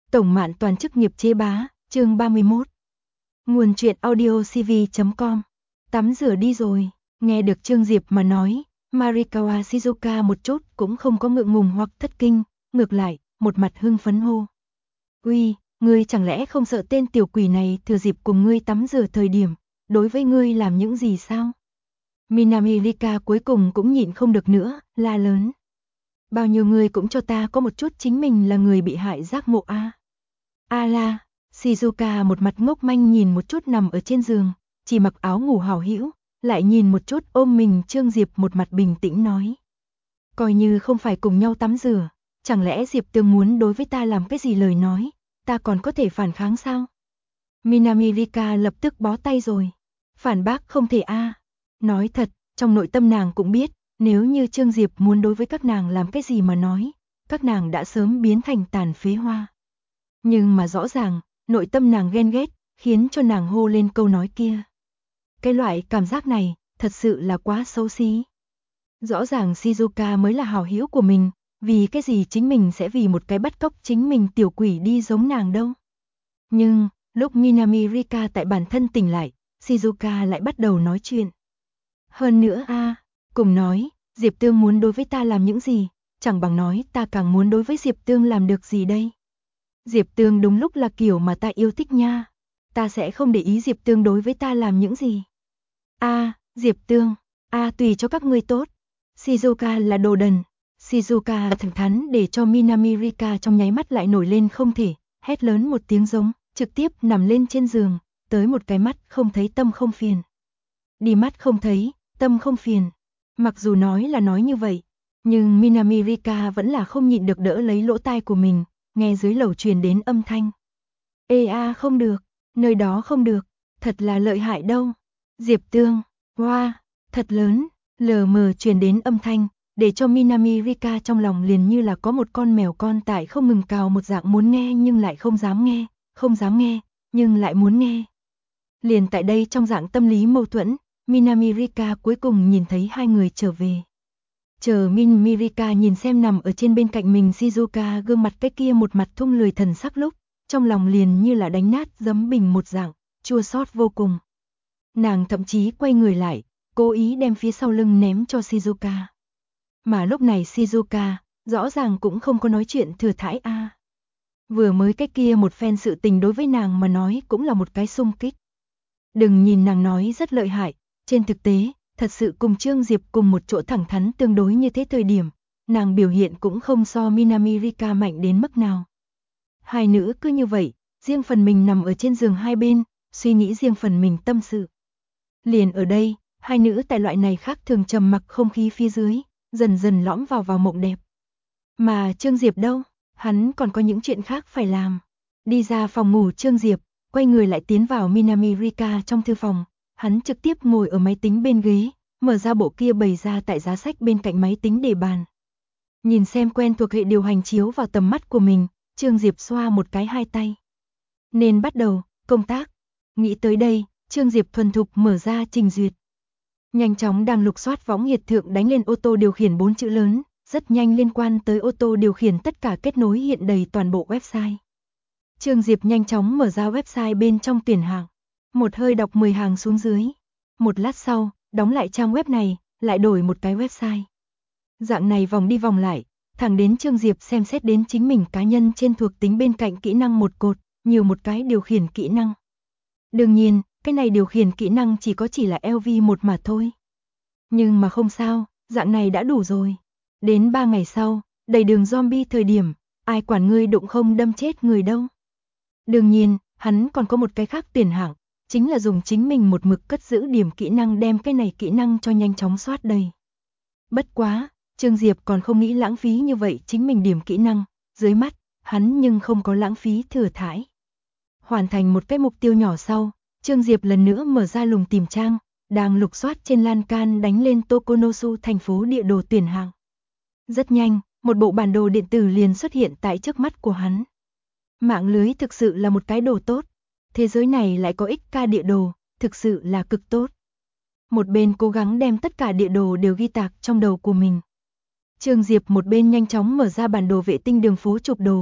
Tổng Mạn Toàn chức nghiệp chế bá, chương 31. Nguồn truyện audiocv.com. Tắm rửa đi rồi, nghe được Trương Diệp mà nói, Marikawa Shizuka một chút cũng không có ngượng ngùng hoặc thất kinh, ngược lại, một mặt hưng phấn hô. Uy, ngươi chẳng lẽ không sợ tên tiểu quỷ này thừa dịp cùng ngươi tắm rửa thời điểm, đối với ngươi làm những gì sao? Minami Rika cuối cùng cũng nhịn không được nữa, la lớn. Bao nhiêu người cũng cho ta có một chút chính mình là người bị hại giác ngộ a. La, Shizuka một mặt ngốc manh nhìn một chút nằm ở trên giường, chỉ mặc áo ngủ hảo hữu, lại nhìn một chút ôm mình Trương Diệp một mặt bình tĩnh nói. Coi như không phải cùng nhau tắm rửa, chẳng lẽ Diệp Tương muốn đối với ta làm cái gì lời nói, ta còn có thể phản kháng sao? Minami Rika lập tức bó tay rồi. Phản bác không thể a. Nói thật, trong nội tâm nàng cũng biết, nếu như Trương Diệp muốn đối với các nàng làm cái gì mà nói, các nàng đã sớm biến thành tàn phế hoa. Nhưng mà rõ ràng, nội tâm nàng ghen ghét, khiến cho nàng hô lên câu nói kia. Cái loại cảm giác này, thật sự là quá xấu xí. Rõ ràng Shizuka mới là hảo hữu của mình, vì cái gì chính mình sẽ vì một cái bắt cóc chính mình tiểu quỷ đi giống nàng đâu. Nhưng, lúc Minami Rika tại bản thân tỉnh lại, Shizuka lại bắt đầu nói chuyện. Hơn nữa cùng nói, Diệp Tương muốn đối với ta làm những gì, chẳng bằng nói ta càng muốn đối với Diệp Tương làm được gì đây. Diệp Tương đúng lúc là kiểu mà ta yêu thích nha, ta sẽ không để ý Diệp Tương đối với ta làm những gì. Diệp Tương, tùy cho các ngươi tốt. Shizuka là đồ đần. Shizuka thẳng thắn để cho Minami Rika trong nháy mắt lại nổi lên không thể, hét lớn một tiếng giống, trực tiếp nằm lên trên giường, tới một cái mắt không thấy tâm không phiền. Đi mắt không thấy, tâm không phiền. Mặc dù nói là nói như vậy, nhưng Minami Rika vẫn là không nhịn được đỡ lấy lỗ tai của mình, nghe dưới lầu truyền đến âm thanh. Không được, nơi đó không được, thật là lợi hại đâu. Diệp Tương, thật lớn, lờ mờ truyền đến âm thanh, để cho Minami Rika trong lòng liền như là có một con mèo con tại không ngừng cào một dạng muốn nghe nhưng lại không dám nghe, không dám nghe, nhưng lại muốn nghe. Liền tại đây trong dạng tâm lý mâu thuẫn, Minami Rika cuối cùng nhìn thấy hai người trở về. Chờ Minami Rika nhìn xem nằm ở trên bên cạnh mình Shizuka gương mặt cái kia một mặt thung lười thần sắc lúc, trong lòng liền như là đánh nát giấm bình một dạng, chua xót vô cùng. Nàng thậm chí quay người lại, cố ý đem phía sau lưng ném cho Shizuka. Mà lúc này Shizuka, rõ ràng cũng không có nói chuyện thừa thãi Vừa mới cái kia một phen sự tình đối với nàng mà nói cũng là một cái xung kích. Đừng nhìn nàng nói rất lợi hại, trên thực tế, thật sự cùng Trương Diệp cùng một chỗ thẳng thắn tương đối như thế thời điểm, nàng biểu hiện cũng không so Minami Rika mạnh đến mức nào. Hai nữ cứ như vậy, riêng phần mình nằm ở trên giường hai bên, suy nghĩ riêng phần mình tâm sự. Liền ở đây, hai nữ tại loại này khác thường trầm mặc không khí phía dưới, dần dần lõm vào mộng đẹp. Mà Trương Diệp đâu, hắn còn có những chuyện khác phải làm. Đi ra phòng ngủ Trương Diệp, quay người lại tiến vào Minami Rika trong thư phòng, hắn trực tiếp ngồi ở máy tính bên ghế, mở ra bộ kia bày ra tại giá sách bên cạnh máy tính để bàn. Nhìn xem quen thuộc hệ điều hành chiếu vào tầm mắt của mình, Trương Diệp xoa một cái hai tay. Nên bắt đầu, công tác. Nghĩ tới đây, Trương Diệp thuần thục mở ra trình duyệt. Nhanh chóng đang lục soát võng nhiệt thượng đánh lên ô tô điều khiển 4 chữ lớn, rất nhanh liên quan tới ô tô điều khiển tất cả kết nối hiện đầy toàn bộ website. Trương Diệp nhanh chóng mở ra website bên trong tuyển hàng, một hơi đọc 10 hàng xuống dưới. Một lát sau, đóng lại trang web này, lại đổi một cái website. Dạng này vòng đi vòng lại, thẳng đến Trương Diệp xem xét đến chính mình cá nhân trên thuộc tính bên cạnh kỹ năng một cột, nhiều một cái điều khiển kỹ năng. Đương nhiên, cái này điều khiển kỹ năng chỉ là LV1 mà thôi. Nhưng mà không sao, dạng này đã đủ rồi. Đến 3 ngày sau, đầy đường zombie thời điểm, ai quản ngươi đụng không đâm chết người đâu. Đương nhiên, hắn còn có một cái khác tuyển hạng, chính là dùng chính mình một mực cất giữ điểm kỹ năng đem cái này kỹ năng cho nhanh chóng soát đầy. Bất quá, Trương Diệp còn không nghĩ lãng phí như vậy chính mình điểm kỹ năng, dưới mắt, hắn nhưng không có lãng phí thừa thãi. Hoàn thành một cái mục tiêu nhỏ sau, Trương Diệp lần nữa mở ra lùng tìm trang, đang lục soát trên lan can đánh lên Tokonosu thành phố địa đồ tuyển hạng. Rất nhanh, một bộ bản đồ điện tử liền xuất hiện tại trước mắt của hắn. Mạng lưới thực sự là một cái đồ tốt, thế giới này lại có XK địa đồ, thực sự là cực tốt. Một bên cố gắng đem tất cả địa đồ đều ghi tạc trong đầu của mình. Trương Diệp một bên nhanh chóng mở ra bản đồ vệ tinh đường phố chụp đồ,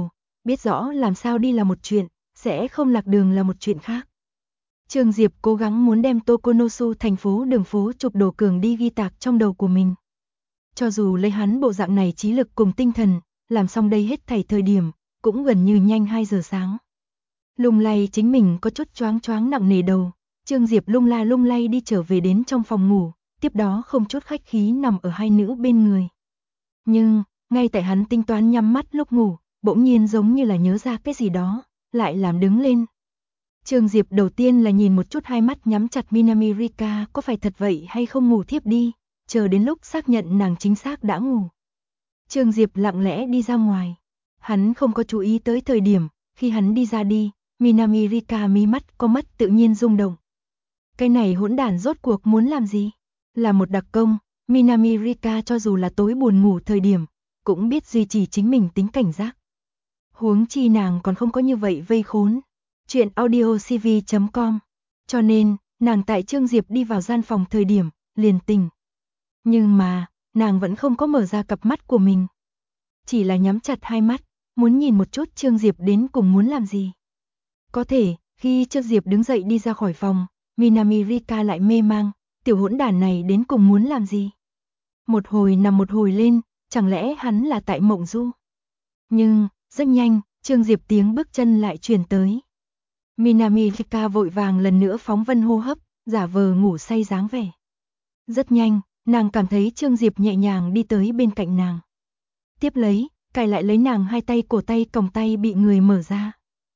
biết rõ làm sao đi là một chuyện, sẽ không lạc đường là một chuyện khác. Trương Diệp cố gắng muốn đem Tokonosu thành phố đường phố chụp đồ cường đi ghi tạc trong đầu của mình. Cho dù lấy hắn bộ dạng này trí lực cùng tinh thần, làm xong đây hết thảy thời điểm, cũng gần như nhanh 2 giờ sáng. Lung lay chính mình có chút choáng choáng nặng nề đầu, Trương Diệp lung la lung lay đi trở về đến trong phòng ngủ, tiếp đó không chút khách khí nằm ở hai nữ bên người. Nhưng, ngay tại hắn tính toán nhắm mắt lúc ngủ, bỗng nhiên giống như là nhớ ra cái gì đó, lại làm đứng lên. Trương Diệp đầu tiên là nhìn một chút hai mắt nhắm chặt Minami Rika có phải thật vậy hay không ngủ thiếp đi, chờ đến lúc xác nhận nàng chính xác đã ngủ. Trương Diệp lặng lẽ đi ra ngoài. Hắn không có chú ý tới thời điểm, khi hắn đi ra đi, Minami Rika mí mắt có mất tự nhiên rung động. Cái này hỗn đản rốt cuộc muốn làm gì? Là một đặc công, Minami Rika cho dù là tối buồn ngủ thời điểm, cũng biết duy trì chính mình tính cảnh giác. Huống chi nàng còn không có như vậy vây khốn. Chuyện audiocv.com. Cho nên, nàng tại Trương Diệp đi vào gian phòng thời điểm, liền tỉnh. Nhưng mà, nàng vẫn không có mở ra cặp mắt của mình. Chỉ là nhắm chặt hai mắt, muốn nhìn một chút Trương Diệp đến cùng muốn làm gì. Có thể, khi Trương Diệp đứng dậy đi ra khỏi phòng, Minami Rika lại mê mang, tiểu hỗn đản này đến cùng muốn làm gì. Một hồi nằm một hồi lên, chẳng lẽ hắn là tại mộng du. Nhưng, rất nhanh, Trương Diệp tiếng bước chân lại truyền tới. Minami Rika vội vàng lần nữa phóng vân hô hấp, giả vờ ngủ say dáng vẻ. Rất nhanh, nàng cảm thấy Trương Diệp nhẹ nhàng đi tới bên cạnh nàng. Tiếp lấy, cài lại lấy nàng hai tay cổ tay còng tay bị người mở ra.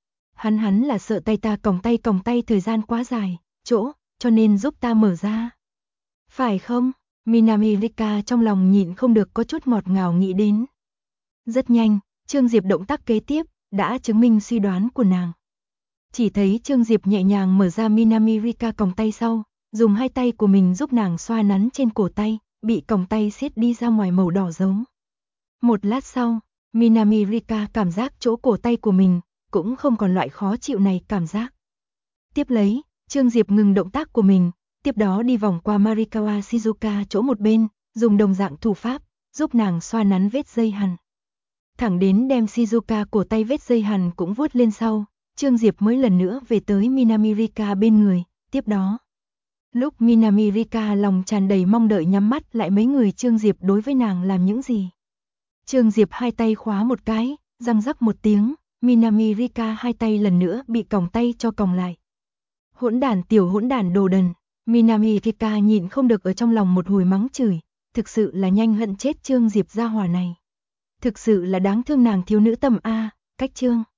Hắn là sợ tay ta còng tay thời gian quá dài, cho nên giúp ta mở ra. Phải không? Minami Rika trong lòng nhịn không được có chút ngọt ngào nghĩ đến. Rất nhanh, Trương Diệp động tác kế tiếp, đã chứng minh suy đoán của nàng. Chỉ thấy Trương Diệp nhẹ nhàng mở ra Minami Rika còng tay sau, dùng hai tay của mình giúp nàng xoa nắn trên cổ tay, bị còng tay siết đi ra ngoài màu đỏ giống. Một lát sau, Minami Rika cảm giác chỗ cổ tay của mình, cũng không còn loại khó chịu này cảm giác. Tiếp lấy, Trương Diệp ngừng động tác của mình, tiếp đó đi vòng qua Marikawa Shizuka chỗ một bên, dùng đồng dạng thủ pháp, giúp nàng xoa nắn vết dây hằn. Thẳng đến đem Shizuka cổ tay vết dây hằn cũng vuốt lên sau, Trương Diệp mới lần nữa về tới Minami Rika bên người, tiếp đó. Lúc Minami Rika lòng tràn đầy mong đợi nhắm mắt lại mấy người Trương Diệp đối với nàng làm những gì. Trương Diệp hai tay khóa một cái, răng rắc một tiếng, Minami Rika hai tay lần nữa bị còng tay cho còng lại. Hỗn đản tiểu hỗn đản đồ đần, Minami Rika nhịn không được ở trong lòng một hồi mắng chửi, thực sự là nhanh hận chết Trương Diệp gia hỏa này. Thực sự là đáng thương nàng thiếu nữ tâm a, cách Trương